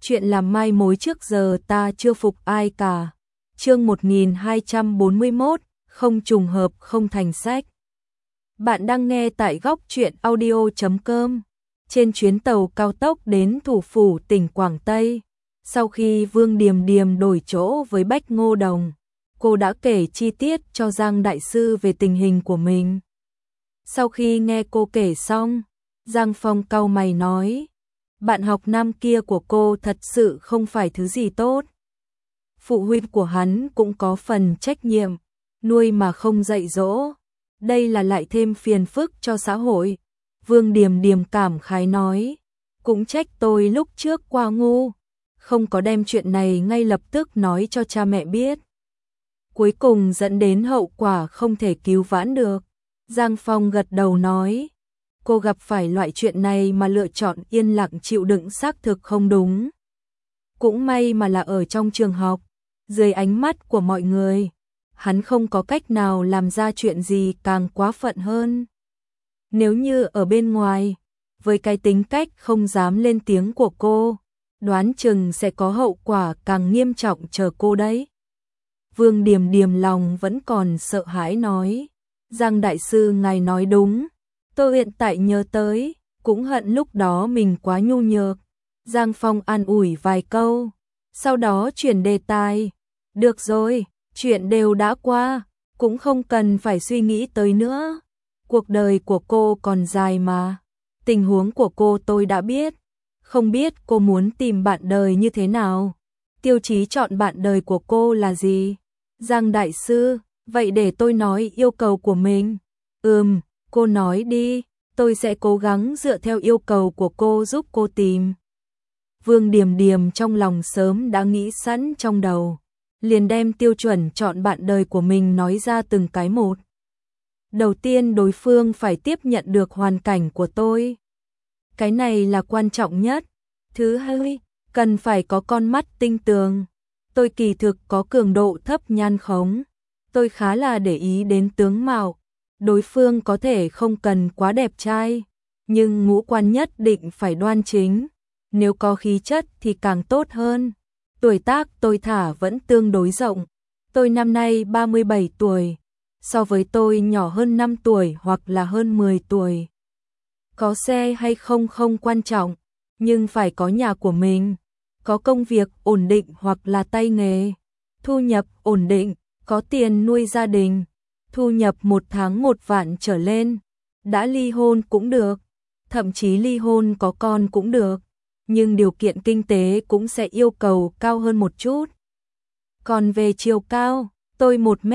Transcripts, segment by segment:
chuyện làm mai mối trước giờ ta chưa phục ai cả. Chương 1241, không trùng hợp không thành sách. Bạn đang nghe tại góc truyện audio.com. Trên chuyến tàu cao tốc đến thủ phủ tỉnh Quảng Tây, sau khi Vương Điềm Điềm đổi chỗ với Bách Ngô Đồng, cô đã kể chi tiết cho Giang Đại Sư về tình hình của mình. Sau khi nghe cô kể xong, Giang Phong cau mày nói, bạn học nam kia của cô thật sự không phải thứ gì tốt. Phụ huynh của hắn cũng có phần trách nhiệm, nuôi mà không dạy dỗ, đây là lại thêm phiền phức cho xã hội. Vương Điềm Điềm cảm khái nói, cũng trách tôi lúc trước quá ngu, không có đem chuyện này ngay lập tức nói cho cha mẹ biết. Cuối cùng dẫn đến hậu quả không thể cứu vãn được. Giang Phong gật đầu nói, cô gặp phải loại chuyện này mà lựa chọn yên lặng chịu đựng xác thực không đúng. Cũng may mà là ở trong trường học, dưới ánh mắt của mọi người, hắn không có cách nào làm ra chuyện gì càng quá phận hơn. Nếu như ở bên ngoài, với cái tính cách không dám lên tiếng của cô, đoán chừng sẽ có hậu quả càng nghiêm trọng chờ cô đấy. Vương Điềm Điềm lòng vẫn còn sợ hãi nói, Giang Đại Sư ngài nói đúng, tôi hiện tại nhớ tới, cũng hận lúc đó mình quá nhu nhược. Giang Phong an ủi vài câu, sau đó chuyển đề tài, được rồi, chuyện đều đã qua, cũng không cần phải suy nghĩ tới nữa. Cuộc đời của cô còn dài mà, tình huống của cô tôi đã biết, không biết cô muốn tìm bạn đời như thế nào, tiêu chí chọn bạn đời của cô là gì? Giang Đại Sư, vậy để tôi nói yêu cầu của mình. Cô nói đi, tôi sẽ cố gắng dựa theo yêu cầu của cô giúp cô tìm. Vương Điềm Điềm trong lòng sớm đã nghĩ sẵn trong đầu, liền đem tiêu chuẩn chọn bạn đời của mình nói ra từng cái một. Đầu tiên đối phương phải tiếp nhận được hoàn cảnh của tôi. Cái này là quan trọng nhất. Thứ hai, cần phải có con mắt tinh tường. Tôi kỳ thực có cường độ thấp nhan khống. Tôi khá là để ý đến tướng mạo. Đối phương có thể không cần quá đẹp trai, nhưng ngũ quan nhất định phải đoan chính. Nếu có khí chất thì càng tốt hơn. Tuổi tác tôi thả vẫn tương đối rộng. Tôi năm nay 37 tuổi. So với tôi nhỏ hơn 5 tuổi hoặc là hơn 10 tuổi. Có xe hay không không quan trọng, nhưng phải có nhà của mình, có công việc ổn định hoặc là tay nghề, thu nhập ổn định, có tiền nuôi gia đình, thu nhập 1 tháng 1 vạn trở lên, đã ly hôn cũng được, thậm chí ly hôn có con cũng được, nhưng điều kiện kinh tế cũng sẽ yêu cầu cao hơn một chút. Còn về chiều cao, tôi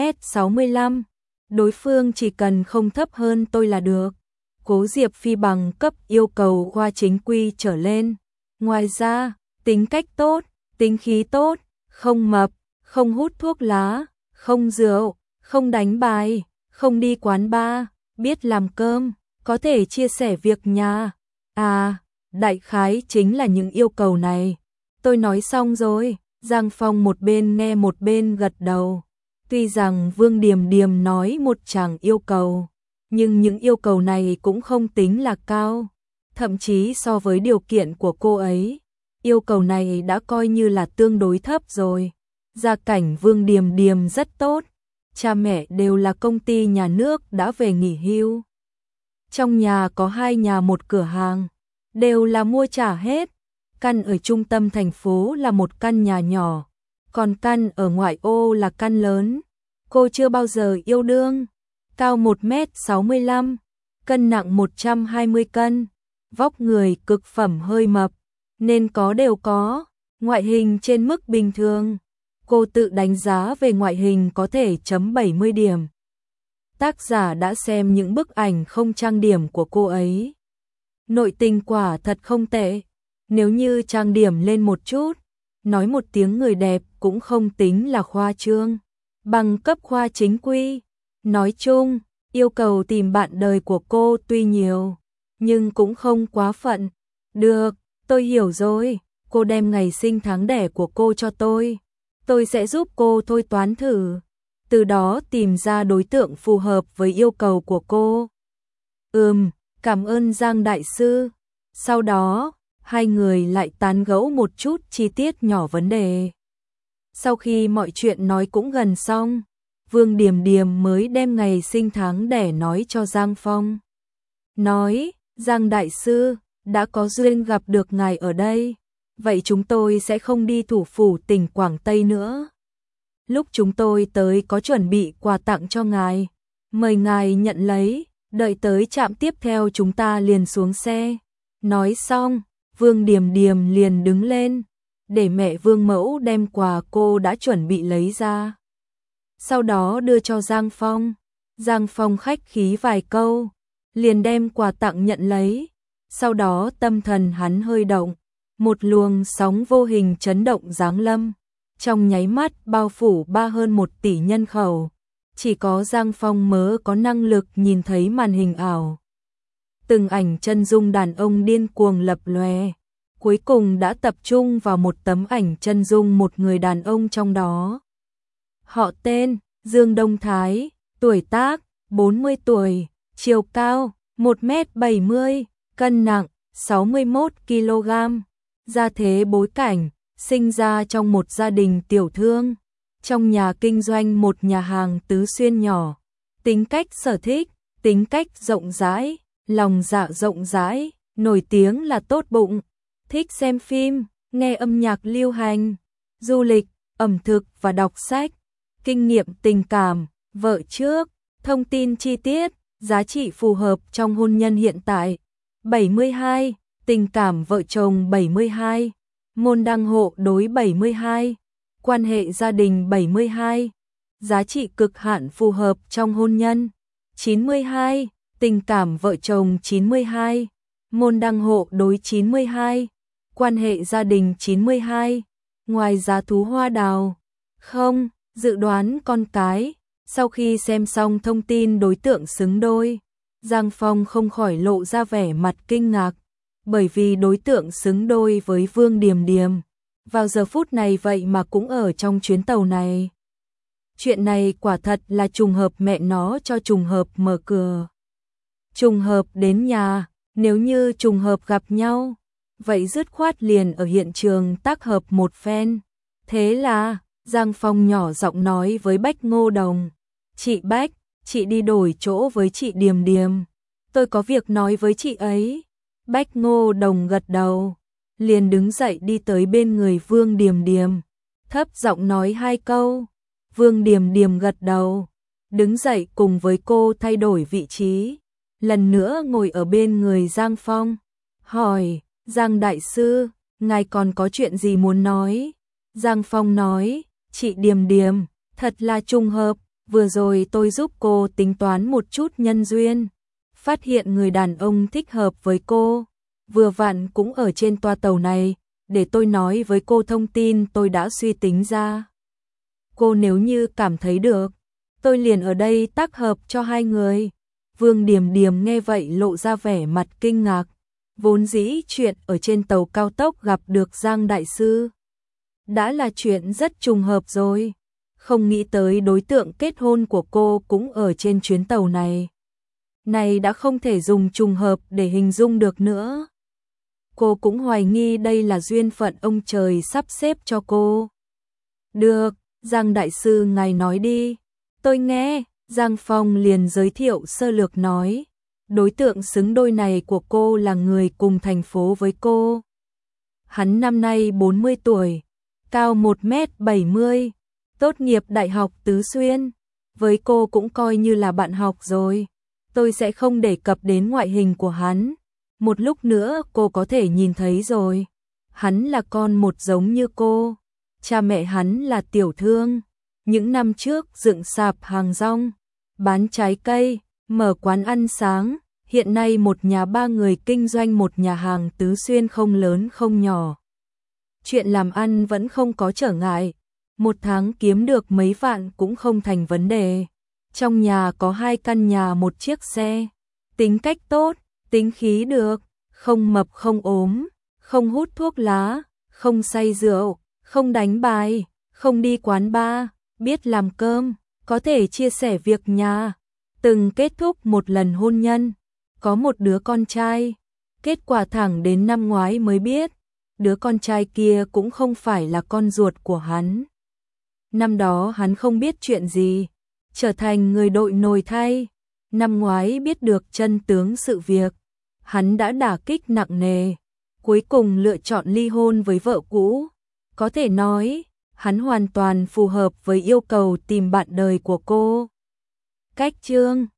1m65, đối phương chỉ cần không thấp hơn tôi là được. Cố Diệp Phi bằng cấp yêu cầu khoa chính quy trở lên. Ngoài ra, tính cách tốt, tính khí tốt, không mập, không hút thuốc lá, không rượu, không đánh bài, không đi quán bar, biết làm cơm, có thể chia sẻ việc nhà. Đại khái chính là những yêu cầu này. Tôi nói xong rồi, Giang Phong một bên nghe một bên gật đầu. Tuy rằng Vương Điềm Điềm nói một tràng yêu cầu, nhưng những yêu cầu này cũng không tính là cao. Thậm chí so với điều kiện của cô ấy, yêu cầu này đã coi như là tương đối thấp rồi. Gia cảnh Vương Điềm Điềm rất tốt, cha mẹ đều là công ty nhà nước đã về nghỉ hưu. Trong nhà có 2 nhà 1 cửa hàng, đều là mua trả hết. Căn ở trung tâm thành phố là một căn nhà nhỏ, còn căn ở ngoại ô là căn lớn. Cô chưa bao giờ yêu đương, cao 1m65, cân nặng 120 cân, vóc người cực phẩm hơi mập, nên có đều có, ngoại hình trên mức bình thường. Cô tự đánh giá về ngoại hình có thể chấm 70 điểm. Tác giả đã xem những bức ảnh không trang điểm của cô ấy. Nội tình quả thật không tệ, nếu như trang điểm lên một chút, nói một tiếng người đẹp cũng không tính là khoa trương. Bằng cấp khoa chính quy. Nói chung, yêu cầu tìm bạn đời của cô tuy nhiều, nhưng cũng không quá phận. Được, tôi hiểu rồi, cô đem ngày sinh tháng đẻ của cô cho tôi sẽ giúp cô thôi toán thử, từ đó tìm ra đối tượng phù hợp với yêu cầu của cô. Cảm ơn Giang Đại Sư. Sau đó, hai người lại tán gẫu một chút chi tiết nhỏ vấn đề. Sau khi mọi chuyện nói cũng gần xong, Vương Điềm Điềm mới đem ngày sinh tháng đẻ nói cho Giang Phong. Nói, Giang đại sư, đã có duyên gặp được ngài ở đây, vậy chúng tôi sẽ không đi thủ phủ tỉnh Quảng Tây nữa. Lúc chúng tôi tới có chuẩn bị quà tặng cho ngài, mời ngài nhận lấy, đợi tới trạm tiếp theo chúng ta liền xuống xe. Nói xong, Vương Điềm Điềm liền đứng lên, để mẹ Vương Mẫu đem quà cô đã chuẩn bị lấy ra. Sau đó đưa cho Giang Phong. Giang Phong khách khí vài câu, liền đem quà tặng nhận lấy. Sau đó tâm thần hắn hơi động, một luồng sóng vô hình chấn động giáng lâm, trong nháy mắt bao phủ hơn 1 tỷ nhân khẩu. Chỉ có Giang Phong mới có năng lực nhìn thấy màn hình ảo. Từng ảnh chân dung đàn ông điên cuồng lập lòe, cuối cùng đã tập trung vào một tấm ảnh chân dung một người đàn ông trong đó. Họ tên, Dương Đông Thái, tuổi tác, 40 tuổi, chiều cao, 1m70, cân nặng, 61 kg, gia thế bối cảnh, sinh ra trong một gia đình tiểu thương, trong nhà kinh doanh một nhà hàng tứ xuyên nhỏ, tính cách sở thích, tính cách rộng rãi, lòng dạ rộng rãi, nổi tiếng là tốt bụng, thích xem phim, nghe âm nhạc lưu hành, du lịch, ẩm thực và đọc sách, kinh nghiệm tình cảm, vợ trước, thông tin chi tiết, giá trị phù hợp trong hôn nhân hiện tại, 72, tình cảm vợ chồng 72, môn đăng hộ đối 72, quan hệ gia đình 72, giá trị cực hạn phù hợp trong hôn nhân, 92, tình cảm vợ chồng 92, môn đăng hộ đối 92, quan hệ gia đình 92, ngoài giá thú hoa đào, không, dự đoán con cái. Sau khi xem xong thông tin đối tượng xứng đôi, Giang Phong không khỏi lộ ra vẻ mặt kinh ngạc, bởi vì đối tượng xứng đôi với Vương Điềm Điềm, vào giờ phút này vậy mà cũng ở trong chuyến tàu này. Chuyện này quả thật là trùng hợp mẹ nó cho trùng hợp mở cửa. Trùng hợp đến nhà, nếu như trùng hợp gặp nhau, vậy dứt khoát liền ở hiện trường tác hợp một phen. Thế là, Giang Phong nhỏ giọng nói với Bách Ngô Đồng, chị Bách, chị đi đổi chỗ với chị Điềm Điềm, tôi có việc nói với chị ấy. Bách Ngô Đồng gật đầu, liền đứng dậy đi tới bên người Vương Điềm Điềm, thấp giọng nói 2 câu. Vương Điềm Điềm gật đầu, đứng dậy cùng với cô thay đổi vị trí, lần nữa ngồi ở bên người Giang Phong, hỏi, Giang đại sư, ngài còn có chuyện gì muốn nói? Giang Phong nói, chị Điềm Điềm, thật là trùng hợp, vừa rồi tôi giúp cô tính toán một chút nhân duyên, phát hiện người đàn ông thích hợp với cô, vừa vặn cũng ở trên toa tàu này, để tôi nói với cô thông tin tôi đã suy tính ra. Cô nếu như cảm thấy được, tôi liền ở đây tác hợp cho hai người. Vương Điềm Điềm nghe vậy lộ ra vẻ mặt kinh ngạc, vốn dĩ chuyện ở trên tàu cao tốc gặp được Giang đại sư đã là chuyện rất trùng hợp rồi, không nghĩ tới đối tượng kết hôn của cô cũng ở trên chuyến tàu này. Này đã không thể dùng trùng hợp để hình dung được nữa. Cô cũng hoài nghi đây là duyên phận ông trời sắp xếp cho cô. Được, Giang đại sư ngài nói đi, tôi nghe. Giang Phong liền giới thiệu sơ lược nói, đối tượng xứng đôi này của cô là người cùng thành phố với cô. Hắn năm nay 40 tuổi, cao 1m70, tốt nghiệp đại học Tứ Xuyên, với cô cũng coi như là bạn học rồi. Tôi sẽ không đề cập đến ngoại hình của hắn, một lúc nữa cô có thể nhìn thấy rồi. Hắn là con một giống như cô, cha mẹ hắn là tiểu thương. Những năm trước dựng sạp hàng rong, bán trái cây, mở quán ăn sáng, hiện nay một nhà 3 người kinh doanh một nhà hàng Tứ Xuyên không lớn không nhỏ. Chuyện làm ăn vẫn không có trở ngại, một tháng kiếm được mấy vạn cũng không thành vấn đề. Trong nhà có 2 căn nhà 1 chiếc xe, tính cách tốt, tính khí được, không mập không ốm, không hút thuốc lá, không say rượu, không đánh bài, không đi quán bar. Biết làm cơm, có thể chia sẻ việc nhà, từng kết thúc một lần hôn nhân, có một đứa con trai. Kết quả thẳng đến năm ngoái mới biết, đứa con trai kia cũng không phải là con ruột của hắn. Năm đó hắn không biết chuyện gì, trở thành người đội nồi thay. Năm ngoái biết được chân tướng sự việc, hắn đã đả kích nặng nề, cuối cùng lựa chọn ly hôn với vợ cũ. Có thể nói, hắn hoàn toàn phù hợp với yêu cầu tìm bạn đời của cô. Cách chương